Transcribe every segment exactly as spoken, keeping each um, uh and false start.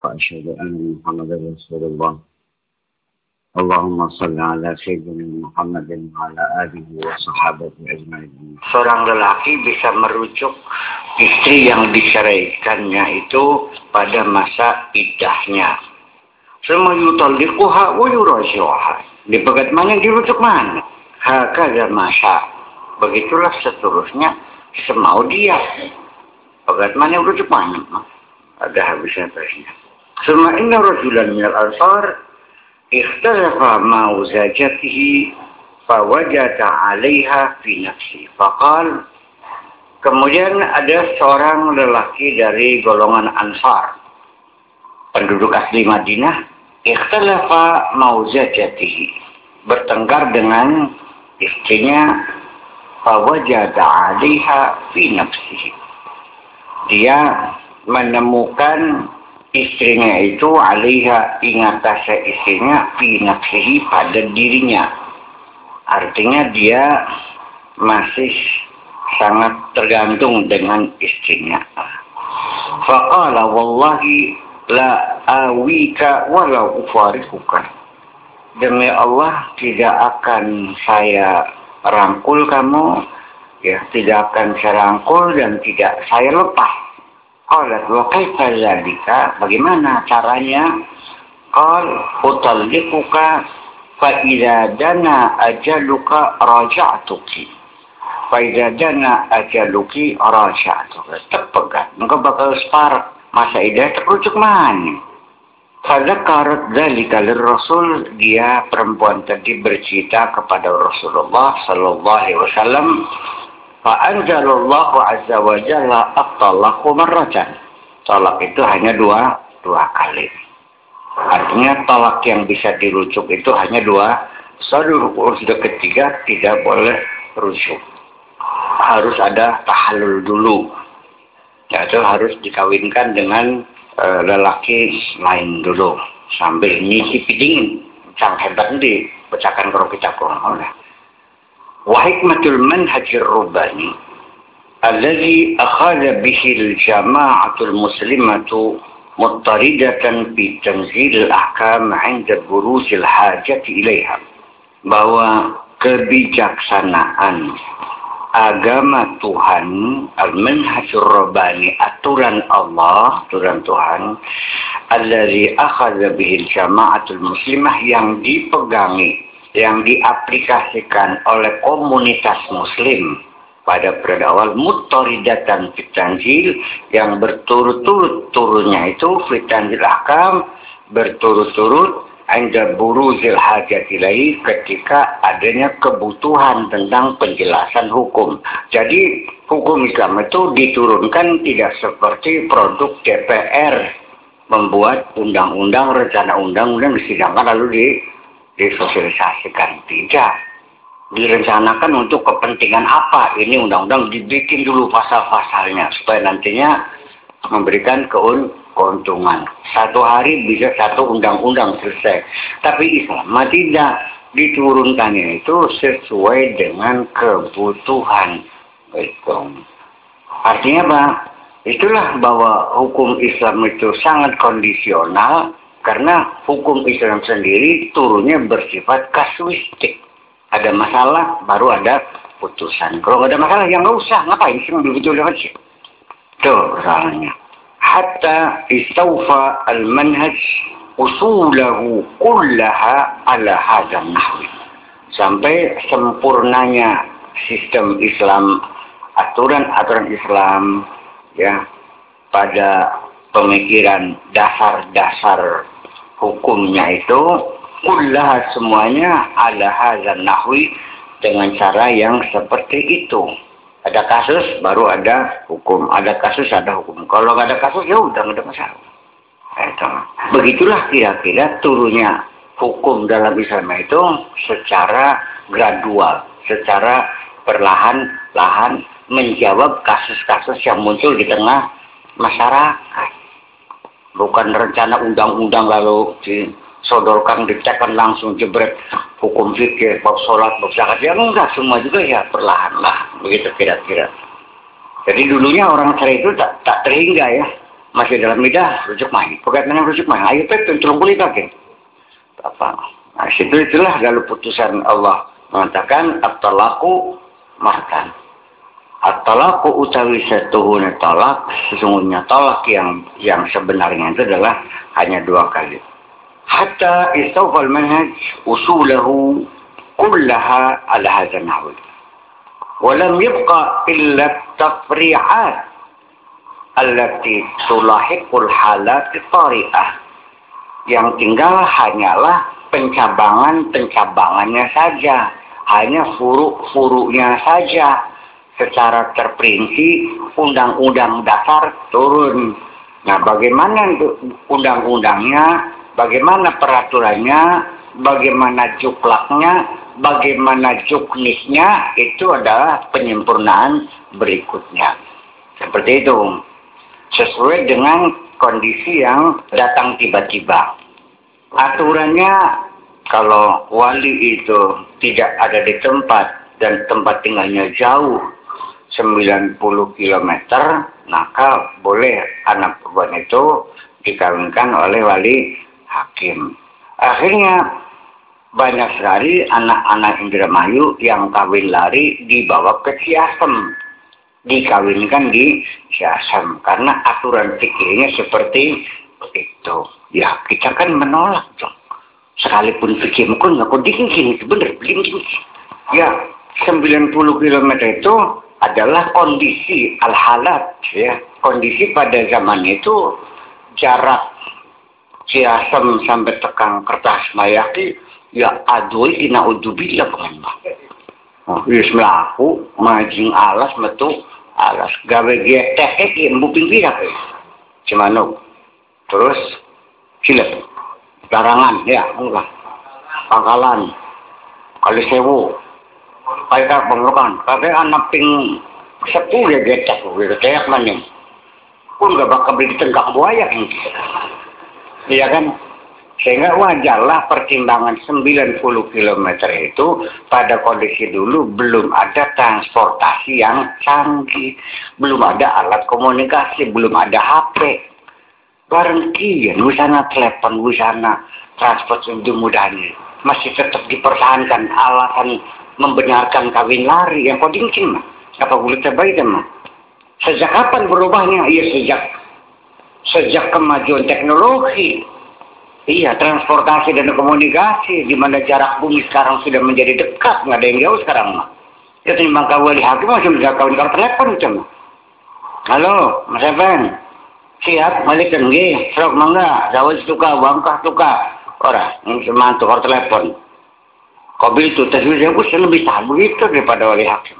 وأشهد أن محمدا رسول الله. اللهم صل على سيدنا Muhammad wa ala alihi wa sahabati ajma'in. Seorang lelaki bisa merujuk istri yang diceraikannya itu pada masa iddahnya. Semua yutalliquha wa yuraji'uha. Dipegat mana, dirujuk mana? Hakadha masya. Begitulah seterusnya semau dia. Pegat mana, rujuk mana? Ada habisnya terusnya. Semua inna rajulan minal ansar ikhtalafa ma'uzajatihi fawajata 'alaiha fi nafsi faqal. Kemudian ada seorang lelaki dari golongan Ansar, penduduk asli Madinah, ikhtalafa ma'uzajatihi, bertengkar dengan istrinya, fawajata 'alaiha fi nafsihi. Dia menemukan istrinya itu alaiha, ingatase istrinya, fi nafsihi, pada dirinya. Artinya dia masih sangat tergantung dengan istrinya. Faqala wallahi la awika wala ufariquka. Demi Allah tidak akan saya rangkul kamu, ya, tidak akan saya rangkul dan tidak saya lepas. Qalat wa kaifa dzalika, bagaimana caranya? Qal utalliquka fa idza dana ajaluka raja'tuki. Fa idza dana ajaluki raja'tuka. Tepegat, engkau bakal separak masa idah terujuk mana? Fa dzakarat dzalika lirrasul, dia perempuan tadi bercerita kepada Rasulullah sallallahu alaihi wasallam. Fa'anjalallahu azza wa jalla at-talaqu marratan. Talak itu hanya dua, dua kali. Artinya talak yang bisa dirujuk itu hanya dua. Sudah ketiga tidak boleh rujuk. Harus ada tahallul dulu. Yaitu harus dikawinkan dengan e, lelaki lain dulu. Sambil nyicipi dingin. Cang hebat di pecahkan kalau kita kurang oleh. وحكمة المنهج الرباني الذي أخذ به الجماعة المسلمة مضطردة في تنزيل الأحكام عند بروز الحاجة إليها, bahwa kebijaksanaan agama Tuhan, al-manhajur rabbani, aturan Allah, aturan Tuhan, alladzi akhadha bihi al-jama'atul muslimah, yang dipegangi, yang diaplikasikan oleh komunitas muslim pada periode awal, muttaridatan fit tanzil, yang berturut-turut turunnya itu fit tanzil ahkam, berturut-turut inda buruzil hajat ilahi, ketika adanya kebutuhan tentang penjelasan hukum. Jadi hukum Islam itu diturunkan tidak seperti produk D P R membuat undang-undang, rencana undang-undang disidangkan lalu di disosialisasikan. Tidak. Direncanakan untuk kepentingan apa? Ini undang-undang dibikin dulu pasal-pasalnya supaya nantinya memberikan keun keuntungan. Satu hari bisa satu undang-undang selesai. Tapi Islam tidak, diturunkannya itu sesuai dengan kebutuhan. Artinya apa? Itulah bahwa hukum Islam itu sangat kondisional. Karena hukum Islam sendiri turunnya bersifat kasuistik. Ada masalah, baru ada putusan. Kalau nggak ada masalah, ya nggak usah. Ngapain sih begitu lewat sih? Tuh soalnya. Hatta istawfa al-manhaj usulahu kullaha ala hadzal nahwi. Sampai sempurnanya sistem Islam, aturan-aturan Islam, ya, pada pemikiran dasar-dasar hukumnya itu, kullah semuanya ala hadzal nahwi, dengan cara yang seperti itu. Ada kasus baru ada hukum, ada kasus ada hukum. Kalau nggak ada kasus ya udah nggak ada masalah. Itu. Begitulah kira-kira turunnya hukum dalam Islam itu secara gradual, secara perlahan-lahan menjawab kasus-kasus yang muncul di tengah masyarakat. Bukan rencana undang-undang lalu disodorkan, ditekan langsung jebret hukum fikih, bab sholat, bab zakat. Ya enggak, semua juga ya perlahan lah. Begitu kira-kira. Jadi dulunya orang cerai itu tak, tak terhingga ya. masih dalam idah, rujuk main. Pegatan rujuk main. Ayo Pep, tolong kulit lagi. Apa? Nah, situ itulah lalu putusan Allah mengatakan at-talaqu martan. At-talaqu utawi satuhuna talak, sesungguhnya talak yang yang sebenarnya itu adalah hanya dua kali. Hatta istawfal manhaj usulahu kullaha ala hadzal nahwi. Wa lam yabqa illa tafri'at allati tulahiqul halat tari'ah. Yang tinggal hanyalah pencabangan-pencabangannya saja, hanya furuk-furuknya saja. Secara terperinci undang-undang dasar turun. Nah, bagaimana undang-undangnya, bagaimana peraturannya, bagaimana juklaknya, bagaimana juknisnya, itu adalah penyempurnaan berikutnya. Seperti itu. Sesuai dengan kondisi yang datang tiba-tiba. Aturannya, kalau wali itu tidak ada di tempat dan tempat tinggalnya jauh sembilan puluh kilometer, maka boleh anak perempuan itu dikawinkan oleh wali hakim. Akhirnya banyak sekali anak-anak Indramayu yang kawin lari dibawa ke Ciasem, dikawinkan di Ciasem karena aturan fikihnya seperti itu. Ya, kita kan menolak dong. Sekalipun fikih mungkin nggak kok dingin itu bener, dingin. Ya, sembilan puluh kilometer itu adalah kondisi al-halat, ya. Kondisi pada zaman itu jarak Ciasem sampai Tekang Kertas Mayaki, ya aduh ina ujubillah pengen. Oh, wis mlaku majing alas metu alas gawe getek iki embu pinggiran. Cimano. Terus silep. Larangan ya, enggak. Pangkalan. Kali sewu. Kayak pengelukan, kakek anak ping sepuluh ya getek, gitu kayak mana? Pun gak bakal beli tenggak buaya ini, iya kan? Sehingga wajarlah pertimbangan sembilan puluh kilometer itu pada kondisi dulu belum ada transportasi yang canggih, belum ada alat komunikasi, belum ada H P. Bareng kian, wisana telepon, wisana transport itu mudahnya masih tetap dipertahankan alasan membenarkan kawin lari yang kau dingin mah. Apa boleh terbaik mah? Sejak kapan berubahnya? Iya sejak sejak kemajuan teknologi. Iya, transportasi dan komunikasi di mana jarak bumi sekarang sudah menjadi dekat, nggak ada yang jauh sekarang mah. Ya timbang kawin hakim masih bisa kawin kartu telepon cuma. Halo, Mas Evan. Siap, balik kan nggih. Sok mangga, jauh suka, bangkah suka. Ora, ini semantu kartu telepon. Kobil itu terus aku lebih tahu itu daripada wali hakim.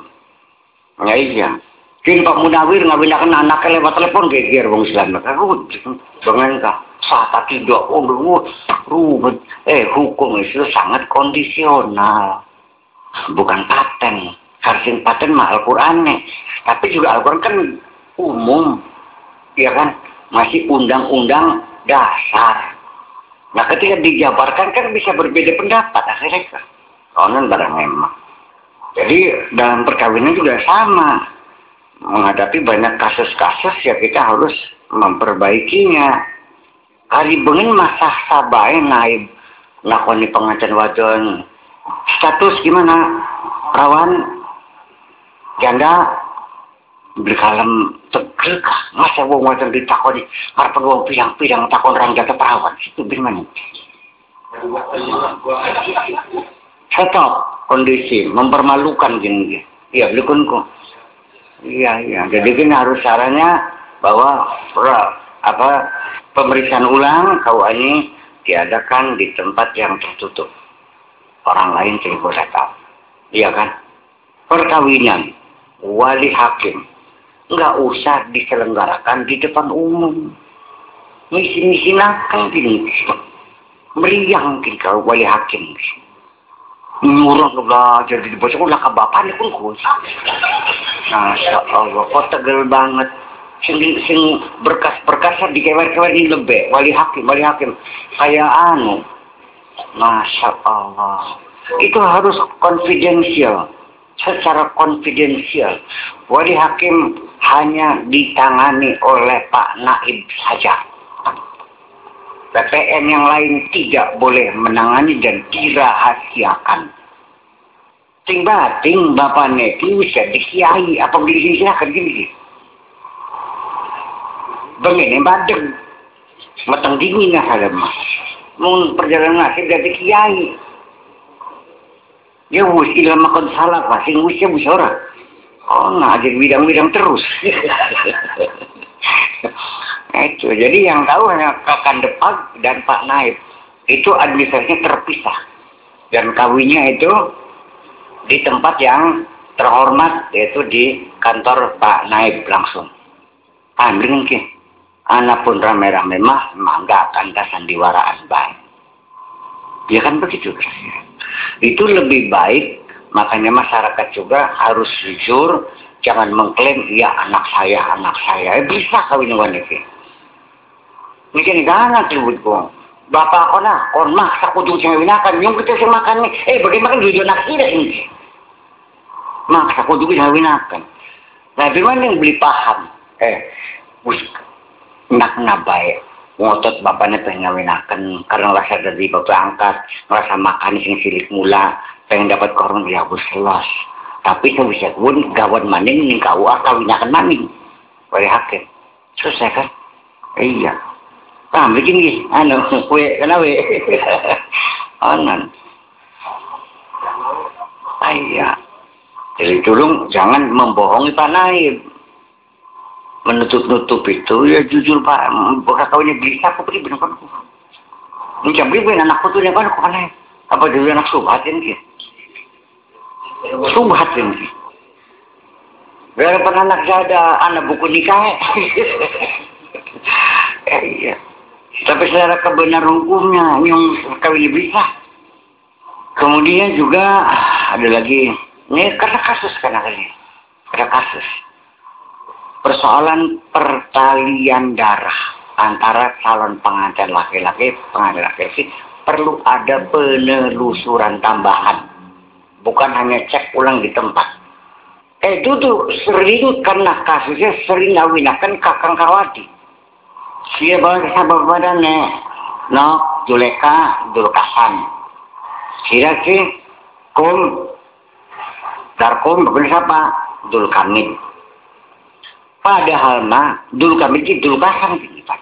Ya iya. Kini Pak Munawir ngabindakan anaknya lewat telepon geger wong Islam. Aku dengan kah saat tidak oh rubet. Eh hukum itu sangat kondisional. Bukan paten. Harusnya paten mah Al-Qur'an nih. Tapi juga Al-Qur'an kan umum. Ya kan? Masih undang-undang dasar. Nah ketika dijabarkan kan bisa berbeda pendapat akhirnya kan. Konon barang memang. Jadi dalam perkawinan juga sama. Menghadapi banyak kasus-kasus ya kita harus memperbaikinya. Hari bengen masa sabai naib lakoni pengantin wadon. Status gimana? Perawan janda berkalem tegel kah? Masa wong wadon ditakoni arep wong pirang-pirang takon orang janda perawan. Itu gimana? Stop kondisi mempermalukan gini. Iya, belikunku. Iya, iya. Jadi kan harus caranya bahwa apa pemeriksaan ulang K U A ini diadakan di tempat yang tertutup. Orang lain tidak boleh tahu. Iya kan? Perkawinan wali hakim nggak usah diselenggarakan di depan umum. Misi-misi nakal gini. Meriang gini kalau wali hakim. Nyurang ke belajar di bawah sekolah ke bapaknya pun kus. Masya Allah, kok tegel banget. Sing, sing berkas-berkasnya di kewer-kewer ini lebih. Wali hakim, wali hakim. Kayak anu. Masya Allah. Itu harus confidential. secara konfidensial. Wali hakim hanya ditangani oleh Pak Naib saja. P P N yang lain tidak boleh menangani dan dirahasiakan. Ting bating bapak neti bisa dikiai apa disilakan gini. Begini badeng, matang dingin lah ada mah. Mau perjalanan akhir dari kiai. Ya wis ilmu makan salah pasti wisnya wis ora. Oh nah jadi bidang-bidang terus. Itu jadi yang tahu hanya Kakan Depak dan Pak Naib. Itu administrasinya terpisah dan kawinnya itu di tempat yang terhormat, yaitu di kantor Pak Naib langsung. Ambil mungkin, anak pun rame-rame mah, mangga akan sandiwaraan baik. Ya kan begitu. Itu lebih baik, makanya masyarakat juga harus jujur, jangan mengklaim, ya anak saya, anak saya. Eh, bisa kawin wanita. Mungkin gak anak ribut kok. Bapak kau nak, kau maksa kudu ngawinakan, yung kita sih makan nih. Eh bagaimana jujur nak tidak ini? Maksa kudu ngawinakan. Nah bagaimana yang beli paham? Eh, bus nak nabai, ngotot bapaknya pengen ngawinakan karena rasa dari bapak angkat, merasa makan sing silik mula, pengen dapat korban ya bus selos. Tapi saya bisa pun gawat maning nih kau kawinakan maning, oleh hakim. Selesai kan? Eh, iya. Ah, begini, anu, kue, kenapa? Anan. Ayah. Jadi tolong jangan membohongi Pak Naib. Menutup-nutup itu, ya jujur Pak, bukan kau ini bisa, aku beri benar-benar. Ini beri benar anak putu yang mana Pak Naib? Apa dulu anak subhat ini? Subhat ini. Biar pernah anak saya ada anak buku nikah. Ya, iya. Tapi secara kebenaran hukumnya yang kawin bisa. Kemudian juga ada lagi, ini karena kasus karena kali, ada kasus persoalan pertalian darah antara calon pengantin laki-laki pengantin laki-laki perlu ada penelusuran tambahan, bukan hanya cek ulang di tempat. Eh itu tuh sering karena kasusnya sering ngawinakan kakang kawati. Dia bawa sahabat badannya, Nok, Juleka, Dulkasan. Sira si, Kum, Darkum, bener siapa? Dulkamid. Padahal mah, Dulkamid itu Dulkasan.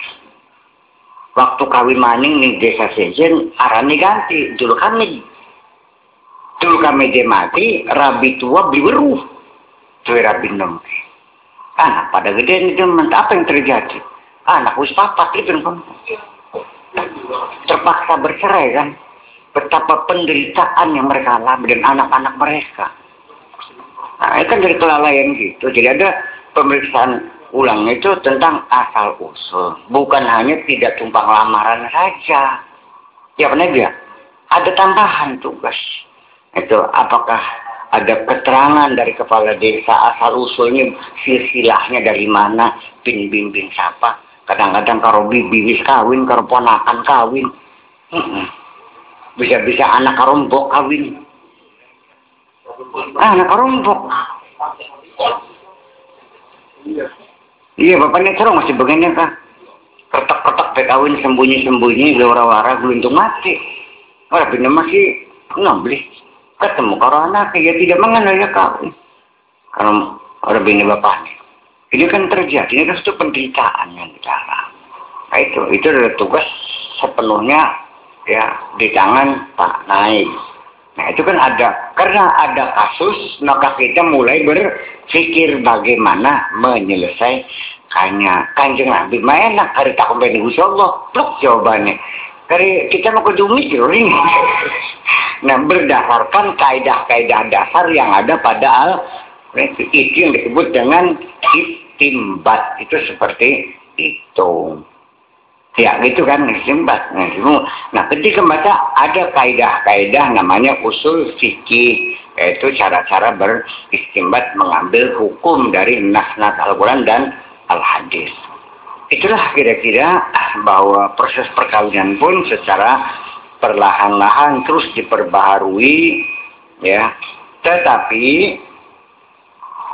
Waktu kawin maning nih desa sejen, arane ganti, Dulkamid. Dulkamid mati, Rabi tua beli beruh. Tuh Rabi nom. Anak pada gede itu, apa yang terjadi? Anak wis papat itu terpaksa bercerai kan, betapa penderitaan yang mereka alami dan anak-anak mereka. Nah itu kan dari kelalaian gitu. Jadi ada pemeriksaan ulang itu tentang asal usul, bukan hanya tidak tumpang lamaran saja. Ya benar dia, ada tambahan tugas. Itu apakah ada keterangan dari kepala desa asal usulnya silsilahnya dari mana, bin bin bin siapa. Kadang-kadang karo bibi wis kawin, karo ponakan kawin. Bisa-bisa anak karombok kawin. Ah, anak karombok. Iya, bapaknya cerong masih begini kah? Ketek-ketek kawin sembunyi-sembunyi, wara-wara geluntung mati. Orang bener masih ngebeli. Ketemu karo anak, ya tidak mengenalnya kawin. Kalau orang bener bapaknya. Ini kan terjadi, ini kan itu penderitaan yang di dalam. Nah itu, itu adalah tugas sepenuhnya ya di tangan Pak Naib. Nah itu kan ada, karena ada kasus, maka kita mulai berpikir bagaimana menyelesaikannya. Kanjeng Nabi mah enak, hari tak kembali Gusti Allah, pluk jawabannya. Dari kita mau kudu mikir ini. Nah berdasarkan kaidah-kaidah dasar yang ada pada al itu yang disebut dengan istimbat, itu seperti itu ya gitu kan istimbat. Nah ketika membaca ada kaidah-kaidah namanya usul fikih, yaitu cara-cara beristimbat mengambil hukum dari nas-nas Al-Quran dan Al-Hadis. Itulah kira-kira bahwa proses perkawinan pun secara perlahan-lahan terus diperbaharui ya, tetapi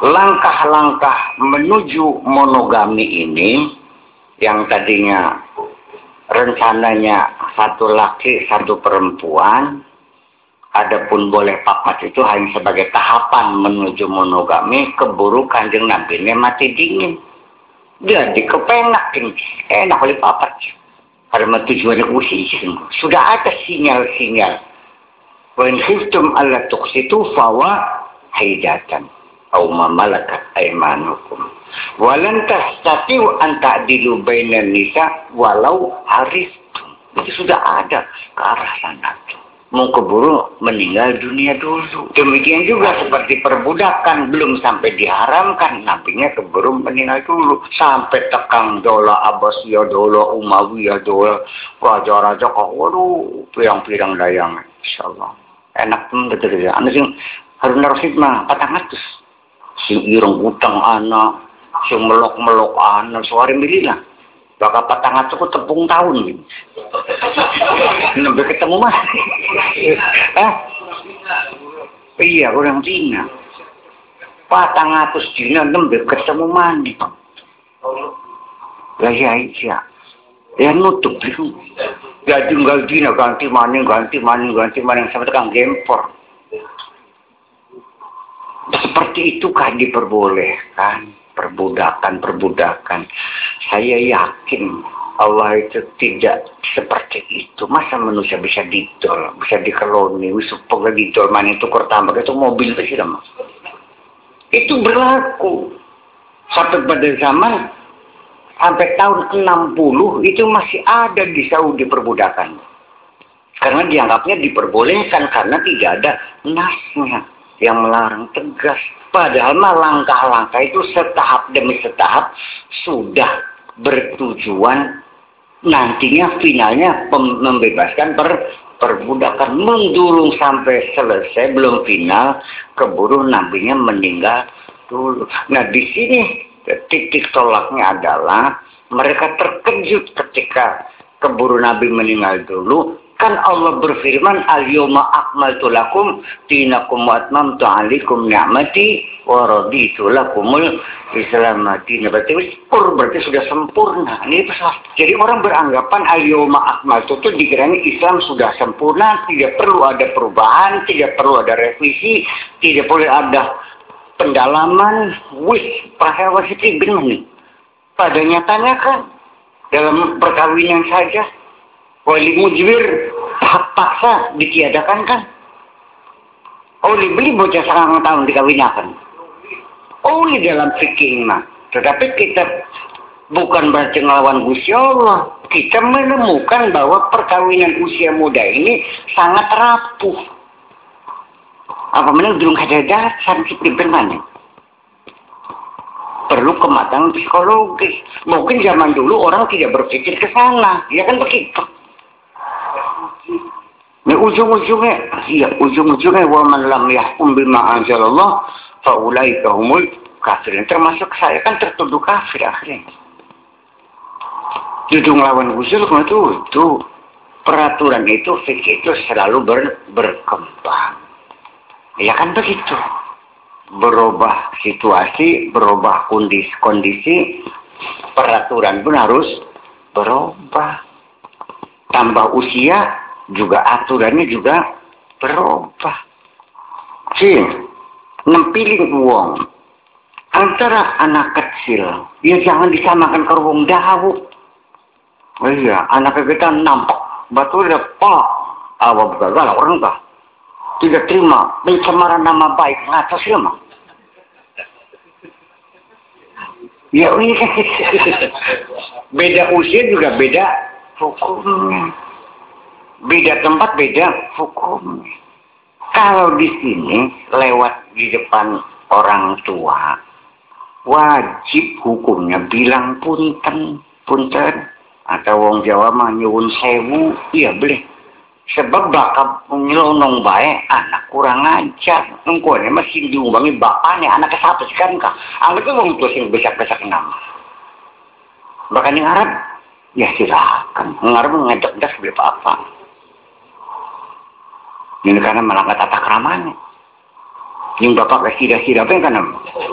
langkah-langkah menuju monogami ini yang tadinya rencananya satu laki satu perempuan, adapun boleh papat itu hanya sebagai tahapan menuju monogami, keburu Kanjeng Nabi ini mati dingin. Jadi kepenak enak oleh papat. Karena tujuannya usia sudah ada sinyal-sinyal. Wa in khiftum alla tuqsitu fawa haidatan aw ma malakat aymanukum. Walan tastati'u an ta'dilu bainan nisa walau haristum. Itu sudah ada ke arah sana. Mau keburu meninggal dunia dulu. Demikian juga seperti perbudakan belum sampai diharamkan, nabinya keburu meninggal dulu. Sampai tekang dola Abbasiyah, dola Umayyah, dola raja-raja kok, waduh, pirang-pirang dayang. Insyaallah. Enak pun betul ya. Anu sing Harun Rasid mah patang atus. Sing ireng utang anak, sing melok-melok anak, suari mililah. Bakal patang atus ku tepung tahun gitu. Nembe ketemu mah. Eh? Iya, orang Cina. Patang atus Cina nembe ketemu mandi. Lah ya iya. Ya nutup itu. Ya tinggal Cina ganti maning, ganti maning, ganti maning sampai tekan gempor. Seperti itu kan diperbolehkan, perbudakan, perbudakan. Saya yakin Allah itu tidak seperti itu. Masa manusia bisa didol, bisa dikeloni, supaya didol mana itu kurtambah itu mobil itu sama. Itu berlaku sampai pada zaman sampai tahun enam puluh itu masih ada di Saudi perbudakan. Karena dianggapnya diperbolehkan karena tidak ada nasnya yang melarang tegas. Padahal mah langkah-langkah itu setahap demi setahap sudah bertujuan nantinya finalnya membebaskan per perbudakan. Mendurung sampai selesai belum final, keburu nabinya meninggal dulu. Nah di sini titik tolaknya adalah mereka terkejut ketika keburu Nabi meninggal dulu. Kan Allah berfirman, al-yawma akmaltu lakum dinakum wa atmamtu alaikum ni'mati wa raditu lakumul Islam madina. Berarti pur berarti sudah sempurna. Ini pesawat. Jadi orang beranggapan al-yawma akmaltu itu dikiranya Islam sudah sempurna, tidak perlu ada perubahan, tidak perlu ada revisi, tidak boleh ada pendalaman. Wih, prasawa siti benar nih. Pada nyatanya kan dalam perkawinan saja wali mujbir hak paksa ditiadakan kan. Oh dibeli bocah sekarang tahun dikawinakan. Oh di dalam fikih mah. Tetapi kita bukan berarti ngelawan Gusti Allah. Kita menemukan bahwa perkawinan usia muda ini sangat rapuh. Apa mana belum ada dasar pimpin mana? Perlu kematangan psikologis. Mungkin zaman dulu orang tidak berpikir ke sana, ya kan begitu. Nah, ujung-ujungnya, iya, ujung-ujungnya wa man lam yahkum bima anzalallah fa ulaika humul kafirin. Termasuk saya kan tertuduh kafir akhirnya. Judul lawan usul itu, itu peraturan itu fikih itu selalu ber, berkembang. Ya kan begitu. Berubah situasi, berubah kondisi, kondisi peraturan pun harus berubah. Tambah usia juga aturannya juga berubah. Sih, nempilin uang antara anak kecil, ya jangan disamakan ke wong dawu. Oh iya, anak kita nampak batu ada pak, awal gagal orang tak tidak terima pencemaran nama baik ngatas lama. Ya ini kan beda usia juga beda hukumnya. Beda tempat beda hukum. Kalau di sini lewat di depan orang tua, wajib hukumnya bilang punten, punten. Atau wong Jawa mah nyuwun sewu, iya boleh. Sebab bakal nyelonong bae anak kurang ajar. Engkone masih diumbangi bapaknya anak kesapa sekarang kah? Anggap itu wong tua sing besak-besak nama. Bahkan yang Arab, ya silakan. Ngarep ngajak-ngajak sebeli apa-apa. Ini karena melanggar tata keramanya. Yung bapak kasih-kasih apa yang kan?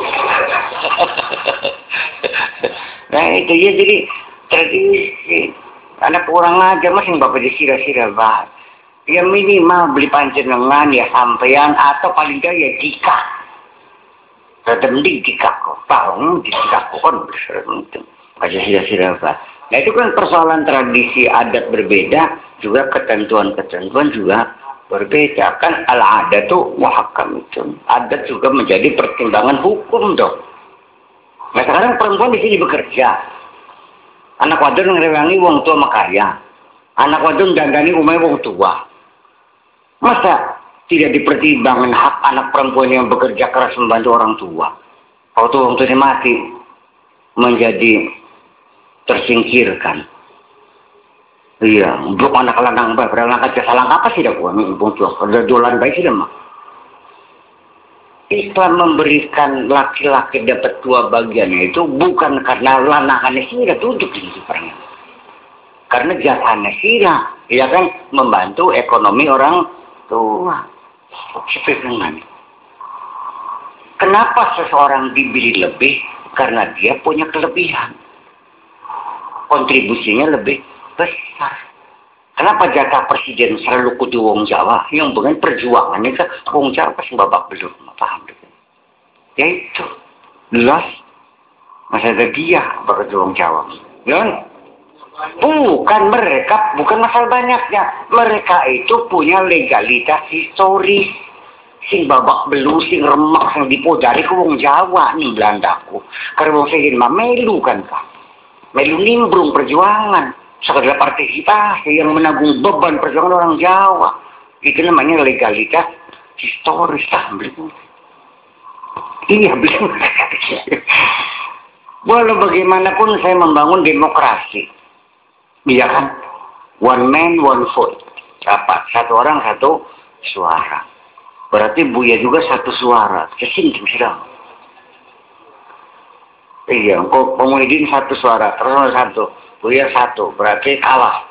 Nah itu ya jadi tradisi. Anak orang aja mas yang bapak disira-sira bah. Ya minimal beli panjenengan ya sampean atau paling tidak ya jika. Tetap di jika kok. Tahu di jika kok kan itu. Aja sira-sira bah. Nah itu kan persoalan tradisi adat berbeda, juga ketentuan-ketentuan juga berbeda. Kan al-adat tuh muhakkam itu. Adat juga menjadi pertimbangan hukum dong. Nah sekarang perempuan di sini bekerja. Anak wadon ngerewangi wong tua makaya. Anak wadon dandani umai wong tua. Masa tidak dipertimbangkan hak anak perempuan yang bekerja keras membantu orang tua? Waktu wong tuanya mati menjadi tersingkirkan. Iya, untuk anak lanang bah, berangkat ke salang apa sih dah buat bungkus? Ada dolan baik sih dah mah. Islam memberikan laki-laki dapat dua bagiannya itu bukan karena lanangannya sih dah duduk di situ perangnya. Karena jasanya sih dah, ya kan membantu ekonomi orang tua. Seperti itu. Kenapa seseorang diberi lebih? Karena dia punya kelebihan. Kontribusinya lebih besar. Kenapa jatah presiden selalu kudu wong Jawa? Yang bukan perjuangannya ke wong Jawa pasti babak belum paham. Ya itu jelas masa ada dia bekerja wong Jawa. Ya? Bukan mereka, bukan masalah banyaknya. Mereka itu punya legalitas historis. Sing babak belu, sing remak, sing dipodari ke wong Jawa nih Belandaku. Karena wong saya mah melu kan kak. Melu nimbrung perjuangan, sekedar partisipasi yang menanggung beban perjuangan orang Jawa. Itu namanya legalitas historis. Ah, belum. Iya, belum. Walau bagaimanapun saya membangun demokrasi. Iya kan? One man, one vote. Apa? Satu orang, satu suara. Berarti Buya juga satu suara. Kesinting sedang. Iya, kok Pemuhidin satu suara, terus satu, Buya satu, berarti kalah.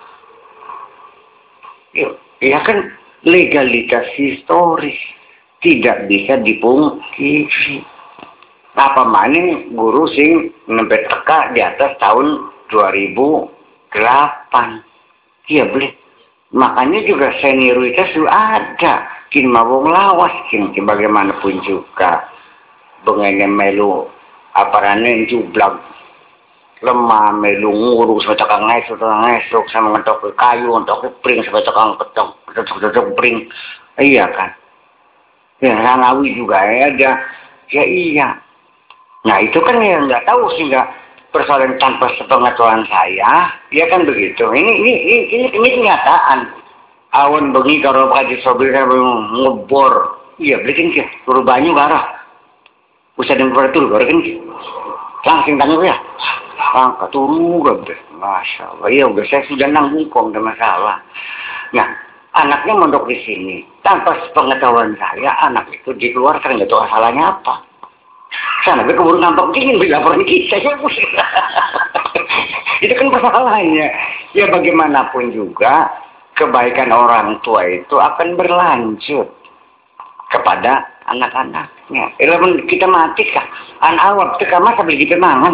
Iya kan legalitas historis tidak bisa dipungkiri. Apa mana guru sing nempel teka di atas tahun dua ribu delapan. Iya boleh. Makanya juga senioritas itu ada. Kin mawong lawas kin bagaimanapun juga. Bengennya melu aparane jublag lemah melu ngurus sampai tukang ngesuk tukang ngesuk sama ngetok ke kayu ngetok ke pring sampai tukang ketok ketok pring iya kan ya Ranawi juga ya ada ya iya nah itu kan yang nggak tahu sehingga persoalan tanpa sepengetahuan saya ya kan begitu ini ini ini ini, ini kenyataan awan bengi kalau kaji sobir saya ngebor iya belikin ke turun banyu garah usah temperatur baru kan langsung tanya ya angkat turu gak masya Allah ya udah saya sudah nanggung kok gak masalah nah anaknya mondok di sini tanpa sepengetahuan saya anak itu dikeluarkan nggak tahu asalnya apa sana gue keburu nampak dingin beli laporan kita ya itu kan masalahnya ya bagaimanapun juga kebaikan orang tua itu akan berlanjut kepada anak-anaknya. Elemen kita mati kah? Anak awak teka masa beli pemangan.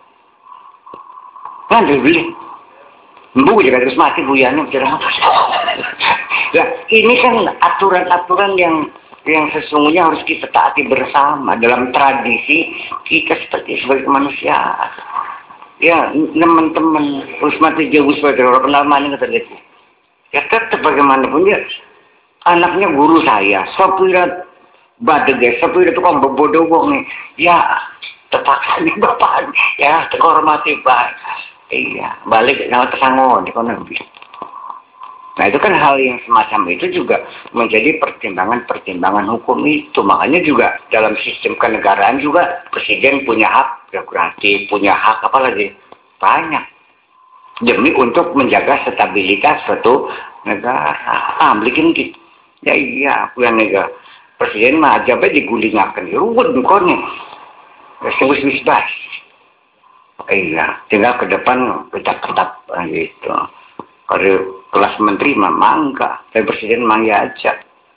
Nanti beli. Bu juga terus mati buyana bicara apa? Nah, ini kan aturan-aturan yang yang sesungguhnya harus kita taati bersama dalam tradisi kita seperti sebagai manusia. Ya, teman-teman harus mati jauh sebagai orang kenal mana kita lihat. Ya tetap bagaimanapun ya. Anaknya guru saya, sopirat badege, sopirat tukang bebodoh nih, ya terpaksa nih bapak, ya terhormati pak, iya balik nama tersangon, ekonomi. Nah itu kan hal yang semacam itu juga menjadi pertimbangan-pertimbangan hukum itu, makanya juga dalam sistem kenegaraan juga presiden punya hak prerogatif, punya hak apa lagi banyak demi untuk menjaga stabilitas suatu negara. Ah, belikin gitu. Ya iya, aku yang nega presiden mah aja be digulingakan di ruwet dukornya. Wis-wis bas. Iya, tinggal ke depan ketap-ketap gitu. Kalau kelas menteri mah mangga, tapi presiden mah ya aja.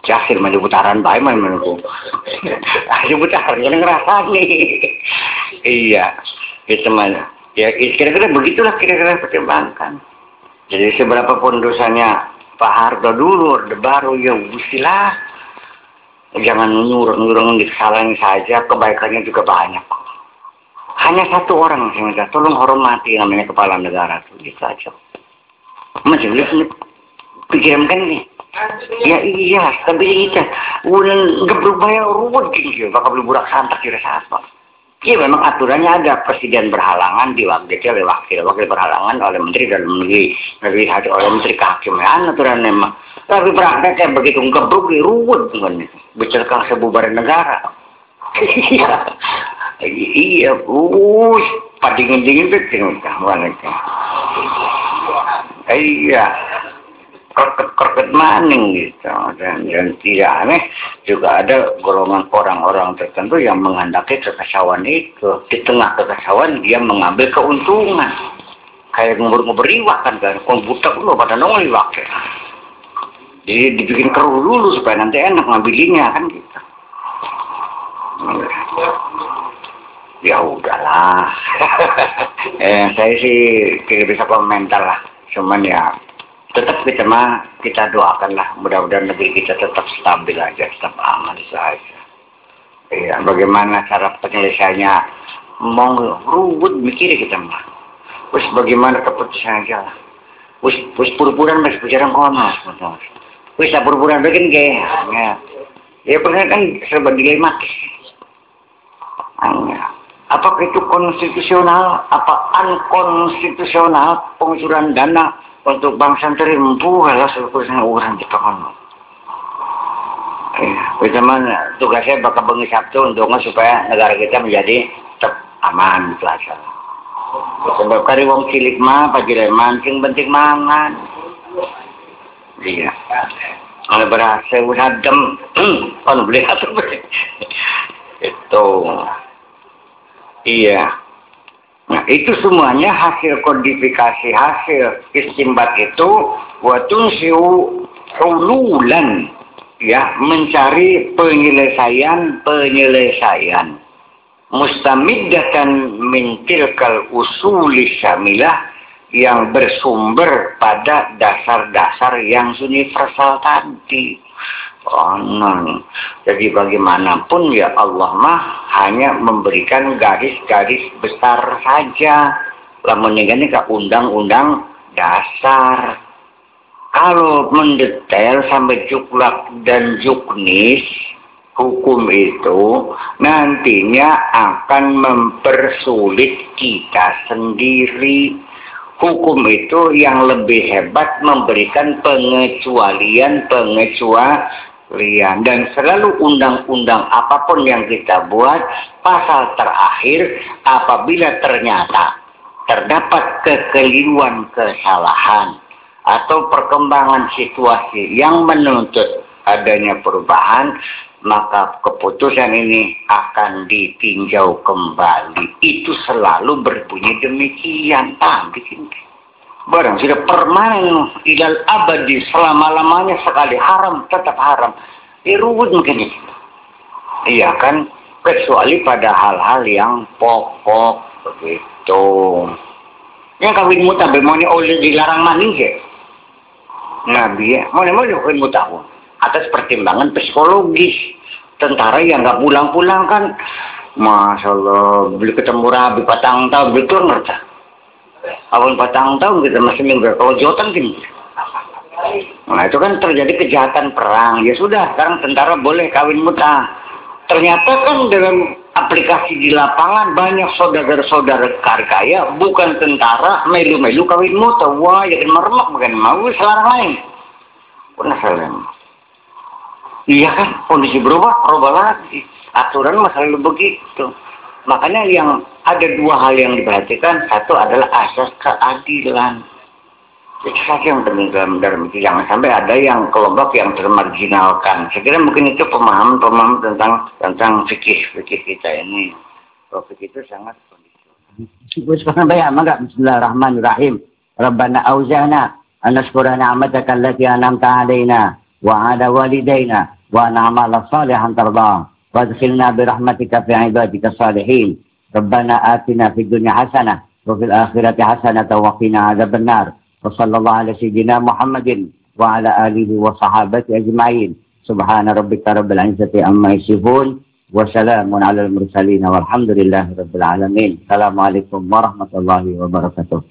Akhir mah putaran bae mah menurutku. Akhir putaran kan ngerasa nih. Iya, itu mah. Ya kira-kira begitulah kira-kira pertimbangkan. Jadi seberapa pun dosanya Pak Harto dulu, Orde Baru, ya usilah. Jangan nyuruh-nyuruh kesalahan saja, kebaikannya juga banyak. Hanya satu orang sih minta, tolong hormati namanya kepala negara tuh, gitu aja. Masih belum pikiran kan nih. Ya iya, tapi kita udah nggak berubah ya ruwet gitu, bakal beli burak santak kira apa. Iya memang aturannya ada, presiden berhalangan diwakili oleh wakil, wakil berhalangan oleh menteri dalam negeri, lebih hati oleh menteri kehakiman aturannya memang. Tapi prakteknya begitu ngebruk ruwet kan, bicara sebubaran negara. Iya, iya, us, padingin dingin betul kan, iya. Kerket-kerket maning gitu, dan, dan tidak aneh juga ada golongan orang-orang tertentu yang menghendaki kekacauan itu. Di tengah kekacauan dia mengambil keuntungan, kayak ngubur-ngubur liwak kan, kan komputer dulu pada nongol liwak ya. Jadi dibikin keruh dulu supaya nanti enak ngambilinya kan gitu. Ya udahlah. eh, saya sih tidak bisa komentar lah, cuman ya tetap kita mah kita doakanlah mudah-mudahan negeri kita tetap stabil aja, tetap aman saja. Iya, bagaimana cara penyelesaiannya? Mau ruwet mikir kita mah. Terus bagaimana keputusan aja lah. Terus terus pura-pura masih bicara kono, terus pura-pura bikin kayak, ya, ya benar kan serba dilematis. Hanya, apakah itu konstitusional? Apa unkonstitusional pengucuran dana untuk bangsa terempu kalau seluruhnya orang di Pakono. Ya, bagaimana tugasnya bakal bengi Sabtu untuk supaya negara kita menjadi tetap aman plaza. Sebab kari wong cilik mah pajile mancing penting mangan. Iya. Oleh berhasil usadem, on beli satu itu. Iya. Nah, itu semuanya hasil kodifikasi, hasil istimbat itu watun siu hululan, ya, mencari penyelesaian penyelesaian mustamiddatan min tilkal usuli syamilah yang bersumber pada dasar-dasar yang universal tadi. Oh, no. Jadi bagaimanapun ya Allah mah hanya memberikan garis-garis besar saja. Lamun ini ke undang-undang dasar. Kalau mendetail sampai juklak dan juknis hukum itu nantinya akan mempersulit kita sendiri. Hukum itu yang lebih hebat memberikan pengecualian-pengecualian. Dan selalu undang-undang apapun yang kita buat, pasal terakhir apabila ternyata terdapat kekeliruan, kesalahan, atau perkembangan situasi yang menuntut adanya perubahan, maka keputusan ini akan ditinjau kembali. Itu selalu berbunyi demikian. Ah, bikin barang sudah permanen ilal abadi, selama-lamanya sekali haram tetap haram. Dirubut mungkin itu. Iya kan, kecuali pada hal-hal yang pokok begitu. Yang kawin muta bemoni oleh dilarang maning ya. Nabi ya, mau-mau kawin muta atas pertimbangan psikologis. Tentara yang nggak pulang-pulang kan, masya Allah, beli ketemu rabi patang tahun, beli tuh ngerti. Awal patang tahun kita masih minggu kalau jotan gini. Nah itu kan terjadi kejahatan perang. Ya sudah, sekarang tentara boleh kawin muta. Ternyata kan dalam aplikasi di lapangan banyak saudara-saudara kaya bukan tentara melu-melu kawin muta. Wah, ya kan meremak bukan mau selarang lain. Pernah salam. Iya kan, kondisi berubah, berubah lagi. Aturan masalah begitu. Makanya yang ada dua hal yang diperhatikan. Satu adalah asas keadilan. Itu saja yang penting dalam, dalam itu. Jangan sampai ada yang kelompok yang termarginalkan. Saya kira mungkin itu pemahaman-pemahaman tentang tentang fikih-fikih kita ini. Kalau fikih itu sangat kondisional. Bismillahirrahmanirrahim. Rabbana auzana an nashkura ni'mataka allati an'amta 'alaina وعلى والدينا وأن نعمل صالحا ترضاه وادخلنا برحمتك في عبادك الصالحين. ربنا آتنا في الدنيا حسنة وفي الآخرة حسنة وقنا عذاب النار. وصلى الله على سيدنا محمد وعلى آله وصحابته أجمعين. سبحان ربك رب العزة عما يصفون وسلام على المرسلين والحمد لله رب العالمين. السلام عليكم warahmatullahi wabarakatuh.